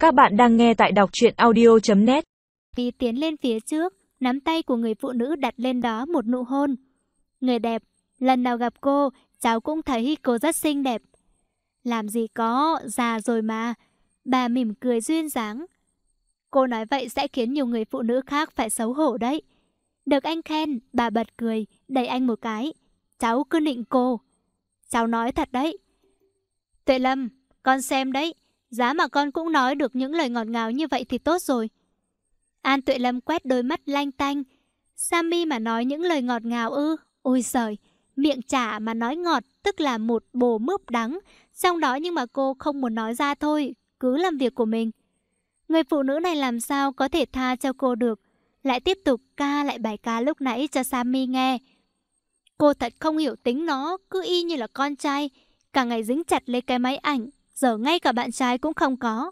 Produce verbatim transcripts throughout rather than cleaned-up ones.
Các bạn đang nghe tại đọc truyện audio chấm net. Vì tiến lên phía trước, nắm tay của người phụ nữ đặt lên đó một nụ hôn. Người đẹp, lần nào gặp cô, cháu cũng thấy cô rất xinh đẹp. Làm gì có, già rồi mà. Bà mỉm cười duyên dáng. Cô nói vậy sẽ khiến nhiều người phụ nữ khác phải xấu hổ đấy. Được anh khen, bà bật cười, đẩy anh một cái. Cháu cứ nịnh cô. Cháu nói thật đấy. Tuệ Lâm, con xem đấy. Giá mà con cũng nói được những lời ngọt ngào như vậy thì tốt rồi. An Tuệ Lâm quét đôi mắt lanh tanh. Sammy mà nói những lời ngọt ngào ư? Ôi giời, miệng chả mà nói ngọt tức là một bồ mướp đắng. Trong đó nhưng mà cô không muốn nói ra thôi, cứ làm việc của mình. Người phụ nữ này làm sao có thể tha cho cô được. Lại tiếp tục ca lại bài ca lúc nãy cho Sammy nghe. Cô thật không hiểu tính nó, cứ y như là con trai. Cả ngày dính chặt lấy cái máy ảnh, giờ ngay cả bạn trai cũng không có.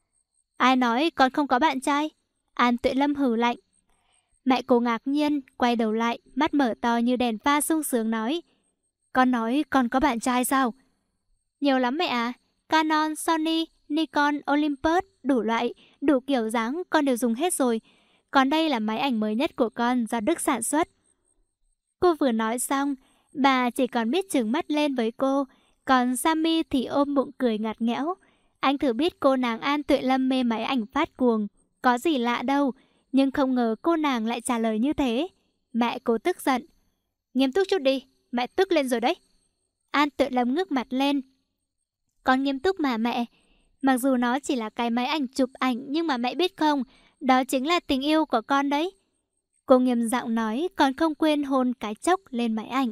Ai nói con không có bạn trai? An Tuệ Lâm hừ lạnh. Mẹ cô ngạc nhiên, quay đầu lại, mắt mở to như đèn pha sung sướng nói. Con nói con có bạn trai sao? Nhiều lắm mẹ à. Canon, Sony, Nikon, Olympus, đủ loại, đủ kiểu dáng con đều dùng hết rồi. Còn đây là máy ảnh mới nhất của con do Đức sản xuất. Cô vừa nói xong, bà chỉ còn biết trừng mắt lên với cô. Còn Sammy thì ôm bụng cười ngặt nghẽo. Anh thử biết cô nàng An Tuệ Lâm mê máy ảnh phát cuồng. Có gì lạ đâu. Nhưng không ngờ cô nàng lại trả lời như thế. Mẹ cô tức giận. Nghiêm túc chút đi, mẹ tức lên rồi đấy. An Tuệ Lâm ngước mặt lên. Con nghiêm túc mà mẹ. Mặc dù nó chỉ là cái máy ảnh chụp ảnh, nhưng mà mẹ biết không, đó chính là tình yêu của con đấy. Cô nghiêm giọng nói, còn không quên hôn cái chốc lên máy ảnh.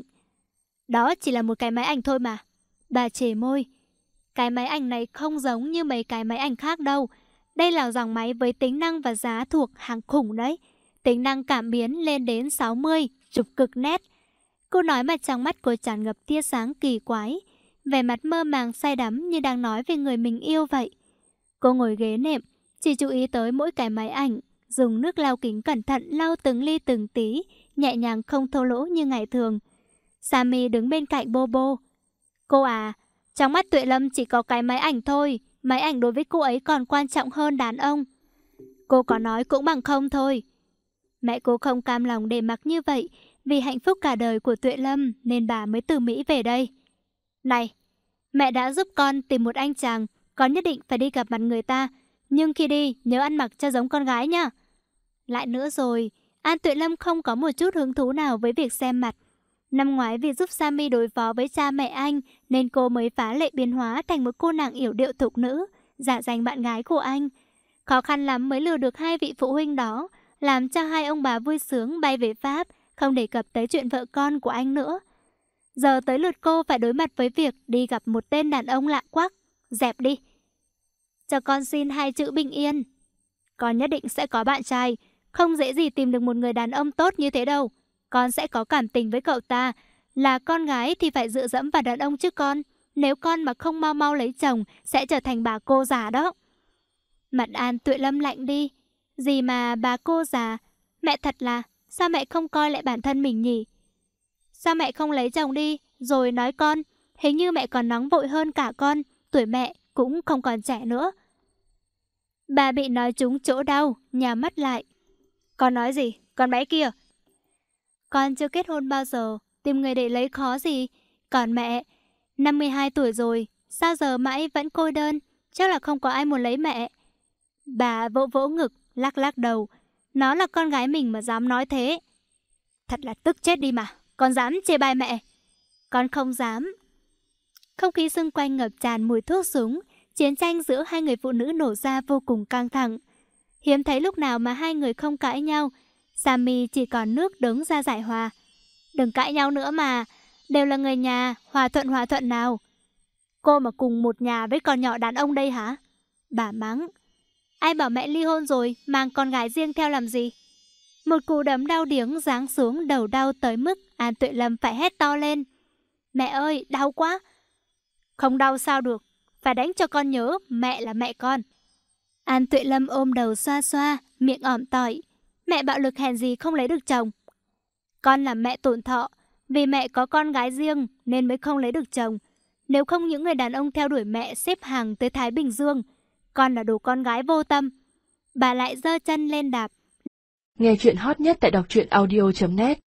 Đó chỉ là một cái máy ảnh thôi mà. Bà chề môi. Cái máy ảnh này không giống như mấy cái máy ảnh khác đâu. Đây là dòng máy với tính năng và giá thuộc hàng khủng đấy. Tính năng cảm biến lên đến sáu mươi, chụp cực nét. Cô nói mà trong mắt cô tràn ngập tia sáng kỳ quái. Vẻ mặt mơ màng say đắm như đang nói về người mình yêu vậy. Cô ngồi ghế nệm, chỉ chú ý tới mỗi cái máy ảnh. Dùng nước lau kính cẩn thận lau từng ly từng tí, nhẹ nhàng không thô lỗ như ngày thường. Sammy đứng bên cạnh Bobo. Cô à, trong mắt Tuệ Lâm chỉ có cái máy ảnh thôi. Máy ảnh đối với cô ấy còn quan trọng hơn đàn ông. Cô có nói cũng bằng không thôi. Mẹ cô không cam lòng để mặc như vậy. Vì hạnh phúc cả đời của Tuệ Lâm nên bà mới từ Mỹ về đây. Này, mẹ đã giúp con tìm một anh chàng. Con nhất định phải đi gặp mặt người ta. Nhưng khi đi nhớ ăn mặc cho giống con gái nha. Lại nữa rồi, An Tuệ Lâm không có một chút hứng thú nào với việc xem mặt. Năm ngoái vì giúp Sammy đối phó với cha mẹ anh nên cô mới phá lệ biến hóa thành một cô nàng yểu điệu thục nữ, giả danh bạn gái của anh. Khó khăn lắm mới lừa được hai vị phụ huynh đó, làm cho hai ông bà vui sướng bay về Pháp, không đề cập tới chuyện vợ con của anh nữa. Giờ tới lượt cô phải đối mặt với việc đi gặp một tên đàn ông lạ quắc. Dẹp đi. Cho con xin hai chữ bình yên. Con nhất định sẽ có bạn trai. Không dễ gì tìm được một người đàn ông tốt như thế đâu. Con sẽ có cảm tình với cậu ta. Là con gái thì phải dựa dẫm vào đàn ông chứ con. Nếu con mà không mau mau lấy chồng sẽ trở thành bà cô già đó. Mặt An Tuệ Lâm lạnh đi. Gì mà bà cô già? Mẹ thật là, sao mẹ không coi lại bản thân mình nhỉ? Sao mẹ không lấy chồng đi rồi nói con? Hình như mẹ còn nóng vội hơn cả con. Tuổi mẹ cũng không còn trẻ nữa. Bà bị nói trúng chỗ đau, nhắm mắt lại. Con nói gì? Con bé kia. Con chưa kết hôn bao giờ, tìm người để lấy khó gì. Còn mẹ, năm mươi hai tuổi rồi, sao giờ mãi vẫn cô đơn, chắc là không có ai muốn lấy mẹ. Bà vỗ vỗ ngực, lắc lắc đầu. Nó là con gái mình mà dám nói thế. Thật là tức chết đi mà, con dám chê bai mẹ. Con không dám. Không khí xung quanh ngập tràn mùi thuốc súng. Chiến tranh giữa hai người phụ nữ nổ ra vô cùng căng thẳng. Hiếm thấy lúc nào mà hai người không cãi nhau. Sammy chỉ còn nước đứng ra giải hòa. Đừng cãi nhau nữa mà. Đều là người nhà, hòa thuận hòa thuận nào. Cô mà cùng một nhà với con nhỏ đàn ông đây hả? Bà mắng. Ai bảo mẹ ly hôn rồi, mang con gái riêng theo làm gì? Một cú đấm đau điếng giáng xuống, đầu đau tới mức An Tuệ Lâm phải hét to lên. Mẹ ơi, đau quá. Không đau sao được. Phải đánh cho con nhớ mẹ là mẹ con. An Tuệ Lâm ôm đầu xoa xoa, miệng ỏm tỏi. Mẹ bạo lực hèn gì không lấy được chồng. Con là mẹ tổn thọ. Vì mẹ có con gái riêng nên mới không lấy được chồng. Nếu không những người đàn ông theo đuổi mẹ xếp hàng tới Thái Bình Dương. con là đồ con gái vô tâm. Bà lại giơ chân lên đạp. Nghe chuyện hot nhất tại đọc truyện audio chấm net.